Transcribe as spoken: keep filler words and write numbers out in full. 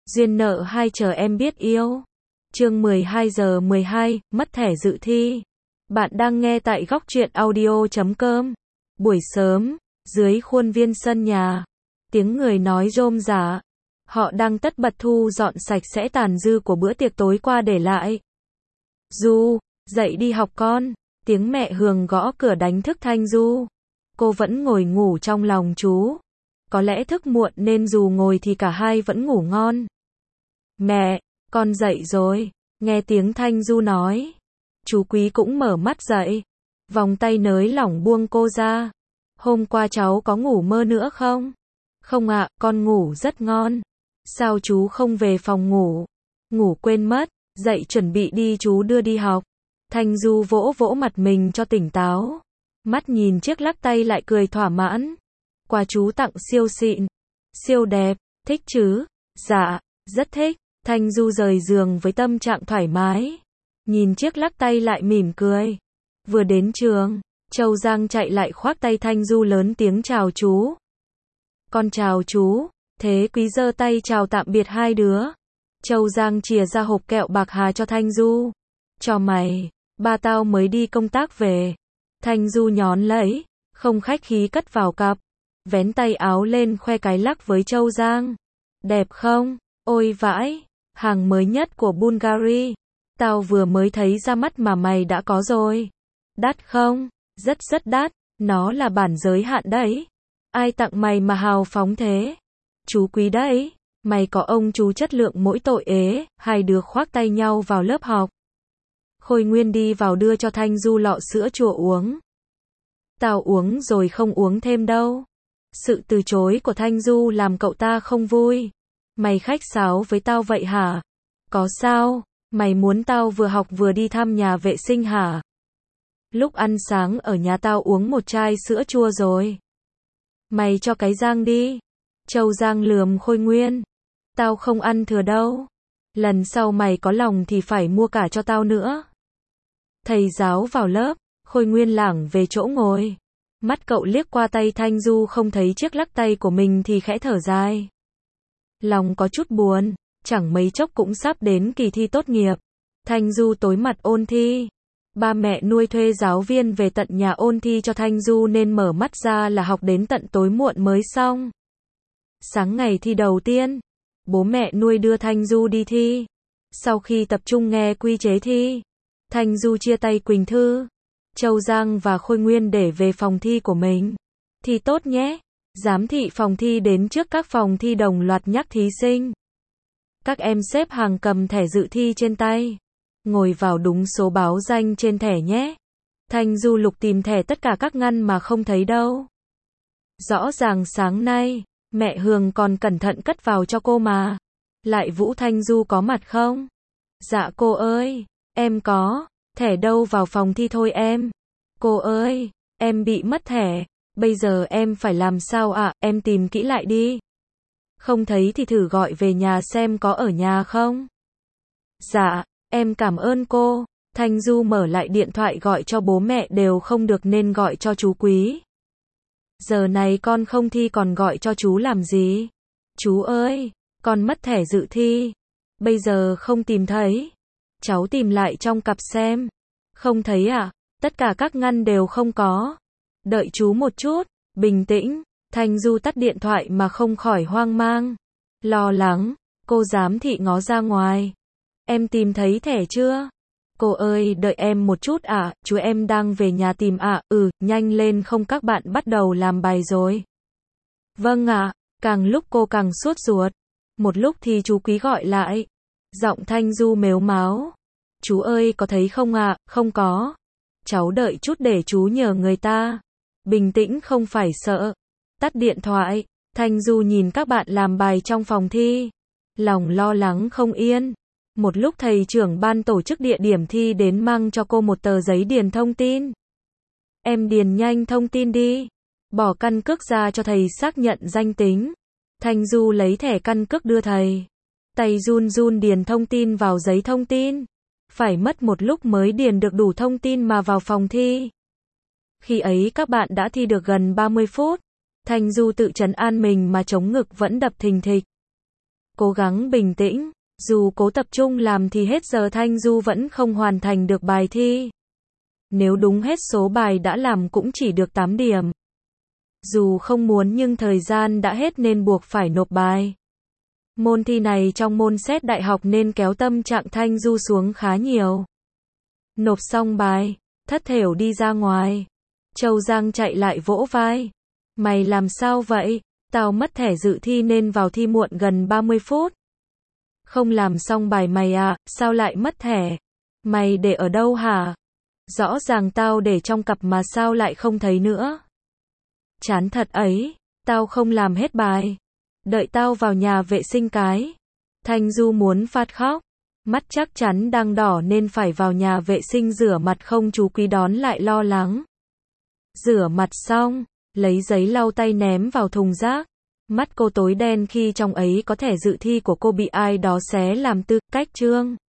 Duyên nợ hai chờ em biết yêu. Chương mười hai giờ mười hai, mất thẻ dự thi. Bạn đang nghe tại góc truyện audio chấm com. Buổi sớm, dưới khuôn viên sân nhà, tiếng người nói rôm rả. Họ đang tất bật thu dọn sạch sẽ tàn dư của bữa tiệc tối qua để lại. Du, dậy đi học con. Tiếng mẹ Hường gõ cửa đánh thức Thanh Du. Cô vẫn ngồi ngủ trong lòng chú. Có lẽ thức muộn nên dù ngồi thì cả hai vẫn ngủ ngon. Mẹ, con dậy rồi. Nghe tiếng Thanh Du nói. Chú Quý cũng mở mắt dậy. Vòng tay nới lỏng buông cô ra. Hôm qua cháu có ngủ mơ nữa không? Không ạ, con ngủ rất ngon. Sao chú không về phòng ngủ? Ngủ quên mất, dậy chuẩn bị đi chú đưa đi học. Thanh Du vỗ vỗ mặt mình cho tỉnh táo. Mắt nhìn chiếc lắc tay lại cười thỏa mãn. Quà chú tặng siêu xịn, siêu đẹp, thích chứ? Dạ, rất thích. Thanh Du rời giường với tâm trạng thoải mái. Nhìn chiếc lắc tay lại mỉm cười. Vừa đến trường, Châu Giang chạy lại khoác tay Thanh Du lớn tiếng chào chú. Con chào chú. Thế Quý giơ tay chào tạm biệt hai đứa. Châu Giang chìa ra hộp kẹo bạc hà cho Thanh Du. Cho mày, ba tao mới đi công tác về. Thanh Du nhón lấy, không khách khí cất vào cặp. Vén tay áo lên khoe cái lắc với Châu Giang. Đẹp không? Ôi vãi, hàng mới nhất của Bulgari. Tao vừa mới thấy ra mắt mà mày đã có rồi. Đắt không? Rất rất đắt, nó là bản giới hạn đấy. Ai tặng mày mà hào phóng thế? Chú Quý đấy. Mày có ông chú chất lượng mỗi tội ế. Hai đứa khoác tay nhau vào lớp học. Khôi Nguyên đi vào đưa cho Thanh Du lọ sữa chua uống. Tao uống rồi không uống thêm đâu. Sự từ chối của Thanh Du làm cậu ta không vui. Mày khách sáo với tao vậy hả? Có sao? Mày muốn tao vừa học vừa đi thăm nhà vệ sinh hả? Lúc ăn sáng ở nhà tao uống một chai sữa chua rồi. Mày cho cái Giang đi. Châu Giang lườm Khôi Nguyên. Tao không ăn thừa đâu. Lần sau mày có lòng thì phải mua cả cho tao nữa. Thầy giáo vào lớp, Khôi Nguyên lảng về chỗ ngồi. Mắt cậu liếc qua tay Thanh Du không thấy chiếc lắc tay của mình thì khẽ thở dài. Lòng có chút buồn, chẳng mấy chốc cũng sắp đến kỳ thi tốt nghiệp. Thanh Du tối mặt ôn thi. Ba mẹ nuôi thuê giáo viên về tận nhà ôn thi cho Thanh Du nên mở mắt ra là học đến tận tối muộn mới xong. Sáng ngày thi đầu tiên, bố mẹ nuôi đưa Thanh Du đi thi. Sau khi tập trung nghe quy chế thi, Thanh Du chia tay Quỳnh Thư, Châu Giang và Khôi Nguyên để về phòng thi của mình. Thi tốt nhé. Giám thị phòng thi đến trước các phòng thi đồng loạt nhắc thí sinh. Các em xếp hàng cầm thẻ dự thi trên tay. Ngồi vào đúng số báo danh trên thẻ nhé. Thanh Du lục tìm thẻ tất cả các ngăn mà không thấy đâu. Rõ ràng sáng nay, mẹ Hường còn cẩn thận cất vào cho cô mà. Lại Vũ Thanh Du có mặt không? Dạ cô ơi, em có. Thẻ đâu vào phòng thi thôi em. Cô ơi, em bị mất thẻ. Bây giờ em phải làm sao ạ? À? Em tìm kỹ lại đi. Không thấy thì thử gọi về nhà xem có ở nhà không? Dạ, em cảm ơn cô. Thanh Du mở lại điện thoại gọi cho bố mẹ đều không được nên gọi cho chú Quý. Giờ này con không thi còn gọi cho chú làm gì? Chú ơi, con mất thẻ dự thi. Bây giờ không tìm thấy. Cháu tìm lại trong cặp xem. Không thấy à? Tất cả các ngăn đều không có. Đợi chú một chút, bình tĩnh. Thanh Du tắt điện thoại mà không khỏi hoang mang. Lo lắng, cô giám thị ngó ra ngoài. Em tìm thấy thẻ chưa? Cô ơi, đợi em một chút ạ, à, chú em đang về nhà tìm ạ, à, ừ, nhanh lên không các bạn bắt đầu làm bài rồi. Vâng ạ, à, càng lúc cô càng sốt ruột. Một lúc thì chú Quý gọi lại. Giọng Thanh Du mếu máo. Chú ơi có thấy không ạ? À? Không có. Cháu đợi chút để chú nhờ người ta. Bình tĩnh không phải sợ. Tắt điện thoại. Thanh Du nhìn các bạn làm bài trong phòng thi. Lòng lo lắng không yên. Một lúc thầy trưởng ban tổ chức địa điểm thi đến mang cho cô một tờ giấy điền thông tin. Em điền nhanh thông tin đi. Bỏ căn cước ra cho thầy xác nhận danh tính. Thanh Du lấy thẻ căn cước đưa thầy. Tay run run điền thông tin vào giấy thông tin. Phải mất một lúc mới điền được đủ thông tin mà vào phòng thi. Khi ấy các bạn đã thi được gần ba mươi phút. Thanh Du tự trấn an mình mà chống ngực vẫn đập thình thịch. cố gắng bình tĩnh, dù cố tập trung làm thì hết giờ Thanh Du vẫn không hoàn thành được bài thi. Nếu đúng hết số bài đã làm cũng chỉ được tám điểm. Dù không muốn nhưng thời gian đã hết nên buộc phải nộp bài. Môn thi này trong môn xét đại học nên kéo tâm trạng Thanh Du xuống khá nhiều. Nộp xong bài, thất thểu đi ra ngoài. Châu Giang chạy lại vỗ vai. Mày làm sao vậy? Tao mất thẻ dự thi nên vào thi muộn gần ba mươi phút. Không làm xong bài mày à, sao lại mất thẻ? Mày để ở đâu hả? Rõ ràng tao để trong cặp mà sao lại không thấy nữa? Chán thật ấy, tao không làm hết bài. Đợi tao vào nhà vệ sinh cái. Thanh Du muốn phát khóc. Mắt chắc chắn đang đỏ nên phải vào nhà vệ sinh rửa mặt không chú Quý đón lại lo lắng. Rửa mặt xong, lấy giấy lau tay ném vào thùng rác. Mắt cô tối đen khi trong ấy có thẻ dự thi của cô bị ai đó xé làm tư cách chương.